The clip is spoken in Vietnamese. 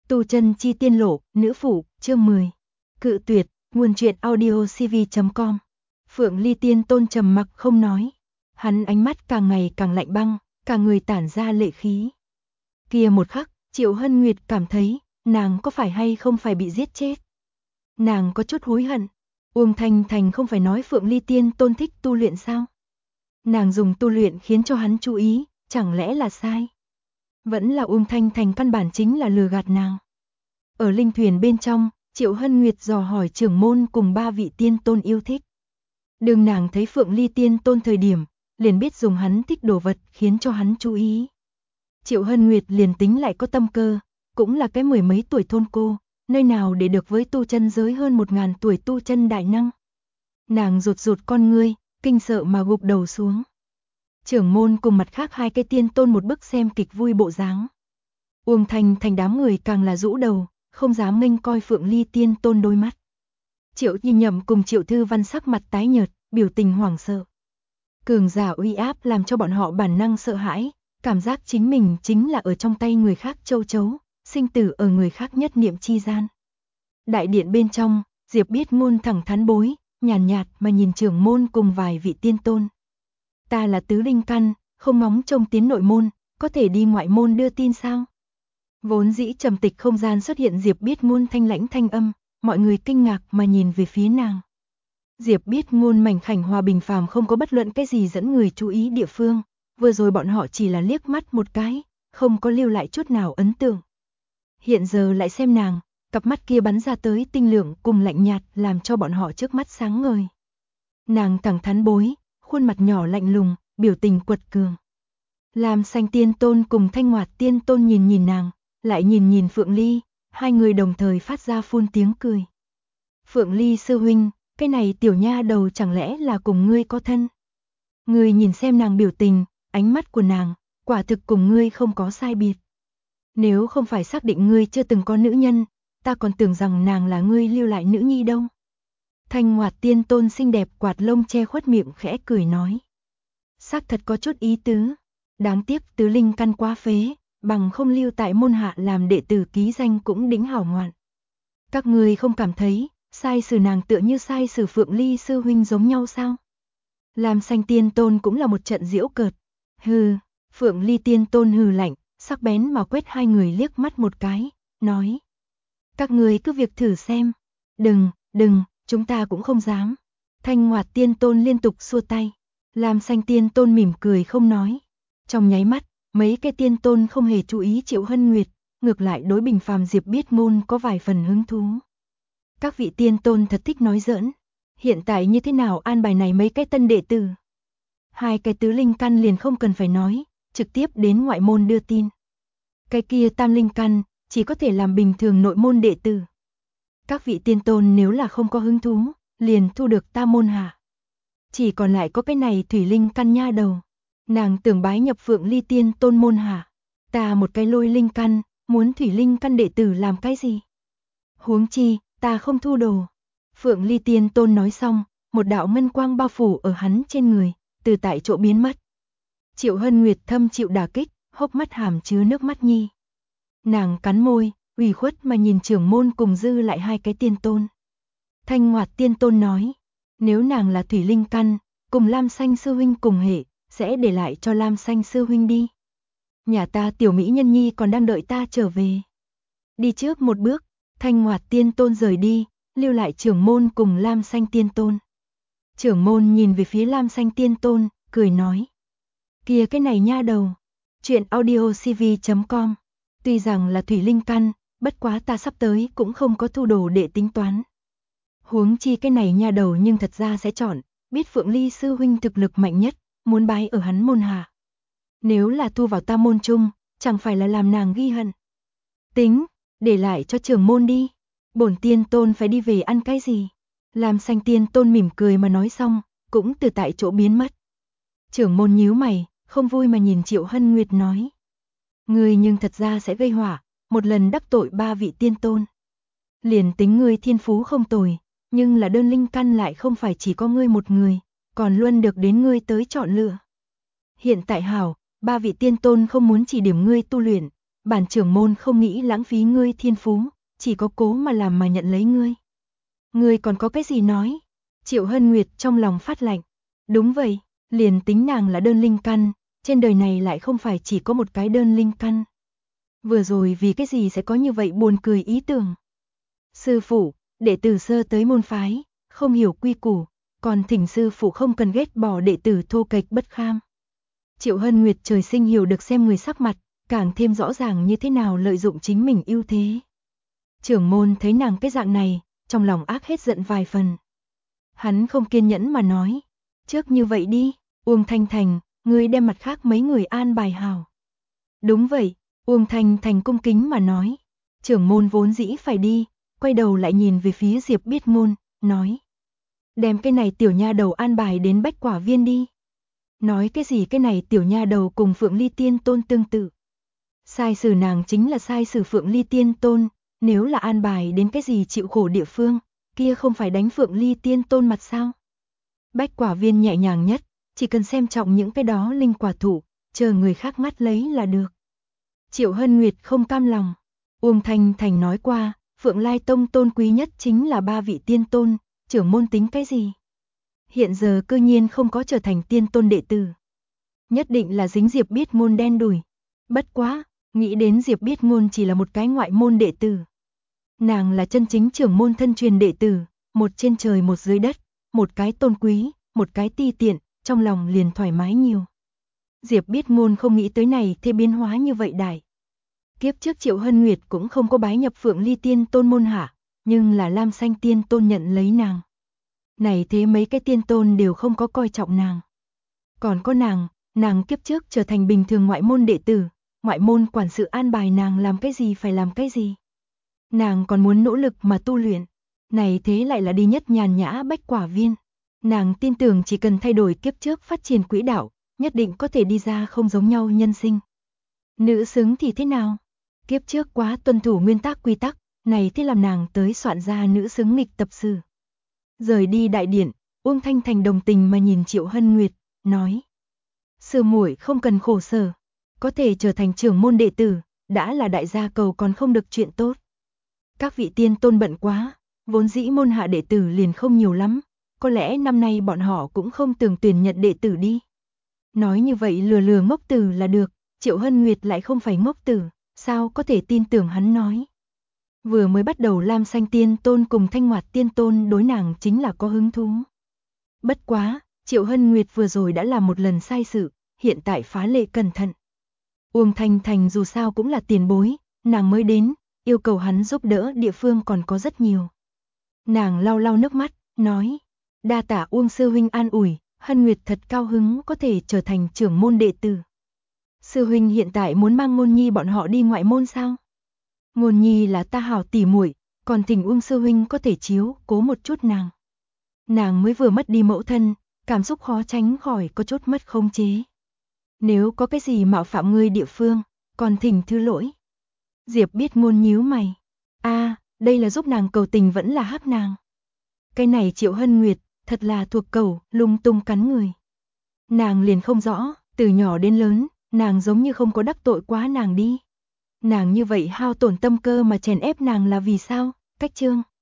Tu chân chi tiên lộ, nữ phụ, chương 10. Cự tuyệt, nguồn truyện audio cv.com. Phượng Ly Tiên Tôn trầm mặc không nói. Hắn ánh mắt càng ngày càng lạnh băng, cả người tản ra lệ khí. Kia một khắc, Triệu Hân Nguyệt cảm thấy, nàng có phải hay không phải bị giết chết. Nàng có chút hối hận. Uông Thanh Thành không phải nói Phượng Ly Tiên Tôn thích tu luyện sao? Nàng dùng tu luyện khiến cho hắn chú ý, chẳng lẽ là sai? Vẫn là Uông Thanh Thành căn bản chính là lừa gạt nàng. Ở linh thuyền bên trong, Triệu Hân Nguyệt dò hỏi trưởng môn cùng 3 vị tiên tôn yêu thích. Đường nàng thấy Phượng Ly Tiên Tôn thời điểm, liền biết dùng hắn thích đồ vật khiến cho hắn chú ý. Triệu Hân Nguyệt liền tính lại có tâm cơ, cũng là cái 10 mấy tuổi thôn cô, nơi nào để được với tu chân giới hơn 1000 tuổi tu chân đại năng. Nàng rụt rụt con ngươi, kinh sợ mà gục đầu xuống. Trưởng môn cùng mặt khác 2 cái tiên tôn một bức xem kịch vui bộ dáng. Uông Thanh Thành đám người càng là rũ đầu, không dám nghênh coi Phượng Ly Tiên Tôn đôi mắt. Triệu Nhi Nhậm cùng Triệu Thư Văn sắc mặt tái nhợt, biểu tình hoảng sợ. Cường giả uy áp làm cho bọn họ bản năng sợ hãi, cảm giác chính mình chính là ở trong tay người khác châu chấu, sinh tử ở người khác nhất niệm chi gian. Đại điện bên trong, Diệp Biết Ngôn thẳng thắn bối, nhàn nhạt mà nhìn trưởng môn cùng vài vị tiên tôn. Ta là tứ linh căn, không ngóng trông tiến nội môn, có thể đi ngoại môn đưa tin sao? Vốn dĩ trầm tịch không gian xuất hiện Diệp Biết Ngôn thanh lãnh thanh âm, mọi người kinh ngạc mà nhìn về phía nàng. Diệp Biết Ngôn mảnh khảnh hòa bình phàm không có bất luận cái gì dẫn người chú ý địa phương, vừa rồi bọn họ chỉ là liếc mắt một cái, không có lưu lại chút nào ấn tượng. Hiện giờ lại xem nàng, cặp mắt kia bắn ra tới tinh lượng cùng lạnh nhạt làm cho bọn họ trước mắt sáng ngời. Nàng thẳng thắn bối, khuôn mặt nhỏ lạnh lùng, biểu tình quật cường. Lam Xanh Tiên Tôn cùng Thanh Ngoạt Tiên Tôn nhìn nhìn nàng, lại nhìn nhìn Phượng Ly, hai người đồng thời phát ra phun tiếng cười. Phượng Ly sư huynh, cái này tiểu nha đầu chẳng lẽ là cùng ngươi có thân? Ngươi nhìn xem nàng biểu tình, ánh mắt của nàng, quả thực cùng ngươi không có sai biệt. Nếu không phải xác định ngươi chưa từng có nữ nhân, ta còn tưởng rằng nàng là ngươi lưu lại nữ nhi đâu. Thanh Ngoạt Tiên Tôn xinh đẹp quạt lông che khuất miệng khẽ cười nói. Xác thật có chút ý tứ, đáng tiếc tứ linh căn quá phế, bằng không lưu tại môn hạ làm đệ tử ký danh cũng đỉnh hảo ngoạn. Các ngươi không cảm thấy, sai xử nàng tựa như sai xử Phượng Ly sư huynh giống nhau sao? Lam Xanh Tiên Tôn cũng là một trận giễu cợt. Hừ, Phượng Ly Tiên Tôn hừ lạnh, sắc bén mà quét hai người liếc mắt một cái, nói. Các ngươi cứ việc thử xem. Đừng, chúng ta cũng không dám. Thanh Ngoạt Tiên Tôn liên tục xua tay. Lam Xanh Tiên Tôn mỉm cười không nói. Trong nháy mắt, mấy cái tiên tôn không hề chú ý Triệu Hân Nguyệt, ngược lại đối bình phàm Diệp Biết Ngôn có vài phần hứng thú. Các vị tiên tôn thật thích nói giỡn. Hiện tại như thế nào an bài này mấy cái tân đệ tử? 2 cái tứ linh căn liền không cần phải nói, trực tiếp đến ngoại môn đưa tin. Cái kia tam linh căn, chỉ có thể làm bình thường nội môn đệ tử. Các vị tiên tôn nếu là không có hứng thú, liền thu được ta môn hạ. Chỉ còn lại có cái này thủy linh căn nha đầu. Nàng tưởng bái nhập Phượng Ly Tiên Tôn môn hạ. Ta một cái lôi linh căn, muốn thủy linh căn đệ tử làm cái gì? Huống chi, ta không thu đồ. Phượng Ly Tiên Tôn nói xong, một đạo ngân quang bao phủ ở hắn trên người, từ tại chỗ biến mất. Triệu Hân Nguyệt thâm chịu đả kích, hốc mắt hàm chứa nước mắt nhi. Nàng cắn môi, ủy khuất mà nhìn trưởng môn cùng dư lại 2 cái tiên tôn. Thanh Ngoạt Tiên Tôn nói, nếu nàng là thủy linh căn, cùng Lam Xanh sư huynh cùng hệ, sẽ để lại cho Lam Xanh sư huynh đi. Nhà ta tiểu mỹ nhân nhi còn đang đợi ta trở về. Đi trước một bước, Thanh Ngoạt Tiên Tôn rời đi, lưu lại trưởng môn cùng Lam Xanh Tiên Tôn. Trưởng môn nhìn về phía Lam Xanh Tiên Tôn, cười nói. Kìa cái này nha đầu. Chuyện audio cv.com. Tuy rằng là thủy linh căn, bất quá ta sắp tới cũng không có thu đồ để tính toán. Huống chi cái này nha đầu nhưng thật ra sẽ chọn, biết Phượng Ly sư huynh thực lực mạnh nhất, muốn bái ở hắn môn hạ. Nếu là thu vào ta môn chung, chẳng phải là làm nàng ghi hận. Tính, để lại cho trưởng môn đi. Bổn tiên tôn phải đi về ăn cái gì? Lam Xanh Tiên Tôn mỉm cười mà nói xong, cũng từ tại chỗ biến mất. Trưởng môn nhíu mày, không vui mà nhìn Triệu Hân Nguyệt nói. Ngươi nhưng thật ra sẽ gây họa, một lần đắc tội 3 vị tiên tôn. Liền tính ngươi thiên phú không tồi, nhưng là đơn linh căn lại không phải chỉ có ngươi một người, còn luôn được đến ngươi tới chọn lựa. Hiện tại hảo, 3 vị tiên tôn không muốn chỉ điểm ngươi tu luyện, bản trưởng môn không nghĩ lãng phí ngươi thiên phú, chỉ có cố mà làm mà nhận lấy ngươi. Ngươi còn có cái gì nói? Triệu Hân Nguyệt trong lòng phát lạnh. Đúng vậy, liền tính nàng là đơn linh căn, trên đời này lại không phải chỉ có một cái đơn linh căn. Vừa rồi vì cái gì sẽ có như vậy buồn cười ý tưởng? Sư phụ, đệ tử sơ tới môn phái, không hiểu quy củ, còn thỉnh sư phụ không cần ghét bỏ đệ tử thô kệch bất kham. Triệu Hân Nguyệt trời sinh hiểu được xem người sắc mặt, càng thêm rõ ràng như thế nào lợi dụng chính mình ưu thế. Trưởng môn thấy nàng cái dạng này, trong lòng ác hết giận vài phần. Hắn không kiên nhẫn mà nói, trước như vậy đi, Uông Thanh Thành, ngươi đem mặt khác mấy người an bài hào. Đúng vậy, Uông Thanh Thành cung kính mà nói, trưởng môn vốn dĩ phải đi, quay đầu lại nhìn về phía Diệp Biết Ngôn, nói. Đem cái này tiểu nha đầu an bài đến Bách Quả Viên đi. Nói cái gì cái này tiểu nha đầu cùng Phượng Ly Tiên Tôn tương tự. Sai sử nàng chính là sai sử Phượng Ly Tiên Tôn, nếu là an bài đến cái gì chịu khổ địa phương, kia không phải đánh Phượng Ly Tiên Tôn mặt sao? Bách Quả Viên nhẹ nhàng nhất, chỉ cần xem trọng những cái đó linh quả thụ, chờ người khác ngắt lấy là được. Triệu Hân Nguyệt không cam lòng. Uông Thanh Thành nói qua, Phượng Lai Tông tôn quý nhất chính là 3 vị tiên tôn, trưởng môn tính cái gì? Hiện giờ cơ nhiên không có trở thành tiên tôn đệ tử. Nhất định là dính Diệp Biết Ngôn đen đủi. Bất quá, nghĩ đến Diệp Biết Ngôn chỉ là một cái ngoại môn đệ tử. Nàng là chân chính trưởng môn thân truyền đệ tử, một trên trời một dưới đất, một cái tôn quý, một cái ti tiện, trong lòng liền thoải mái nhiều. Diệp Biết Ngôn không nghĩ tới này thế biến hóa như vậy đại. Kiếp trước Triệu Hân Nguyệt cũng không có bái nhập Phượng Ly Tiên Tôn môn hạ, nhưng là Lam Xanh Tiên Tôn nhận lấy nàng. Này thế mấy cái tiên tôn đều không có coi trọng nàng. Còn có nàng kiếp trước trở thành bình thường ngoại môn đệ tử, ngoại môn quản sự an bài nàng làm cái gì phải làm cái gì. Nàng còn muốn nỗ lực mà tu luyện, này thế lại là đi nhất nhàn nhã Bách Quả Viên. Nàng tin tưởng chỉ cần thay đổi kiếp trước phát triển quỹ đạo, nhất định có thể đi ra không giống nhau nhân sinh. Nữ xứng thì thế nào? Kiếp trước quá tuân thủ nguyên tắc quy tắc, này thế làm nàng tới soạn ra nữ xứng nghịch tập sử. Rời đi đại điện, Uông Thanh Thành đồng tình mà nhìn Triệu Hân Nguyệt, nói. Sư muội không cần khổ sở, có thể trở thành trưởng môn đệ tử, đã là đại gia cầu còn không được chuyện tốt. Các vị tiên tôn bận quá, vốn dĩ môn hạ đệ tử liền không nhiều lắm, có lẽ năm nay bọn họ cũng không tưởng tuyển nhận đệ tử đi. Nói như vậy lừa lừa ngốc tử là được, Triệu Hân Nguyệt lại không phải ngốc tử, sao có thể tin tưởng hắn nói. Vừa mới bắt đầu Lam Xanh Tiên Tôn cùng Thanh Ngoạt Tiên Tôn đối nàng chính là có hứng thú. Bất quá, Triệu Hân Nguyệt vừa rồi đã làm một lần sai sự, hiện tại phá lệ cẩn thận. Uông Thanh Thành dù sao cũng là tiền bối, nàng mới đến, yêu cầu hắn giúp đỡ địa phương còn có rất nhiều. Nàng lau lau nước mắt, nói, đa tạ Uông sư huynh an ủi, Hân Nguyệt thật cao hứng có thể trở thành trưởng môn đệ tử. Sư huynh hiện tại muốn mang Ngôn Nhi bọn họ đi ngoại môn sao? Ngôn Nhi là ta hảo tỉ muội, còn thỉnh Uông sư huynh có thể chiếu cố một chút nàng. Nàng mới vừa mất đi mẫu thân, cảm xúc khó tránh khỏi có chút mất khống chế. Nếu có cái gì mạo phạm ngươi địa phương, còn thỉnh thứ lỗi. Diệp Biết Ngôn nhíu mày. Đây là giúp nàng cầu tình vẫn là hắc nàng. Cái này Triệu Hân Nguyệt, thật là thuộc cầu, lung tung cắn người. Nàng liền không rõ, từ nhỏ đến lớn, nàng giống như không có đắc tội quá nàng đi. Nàng như vậy hao tổn tâm cơ mà chèn ép nàng là vì sao? Cách chương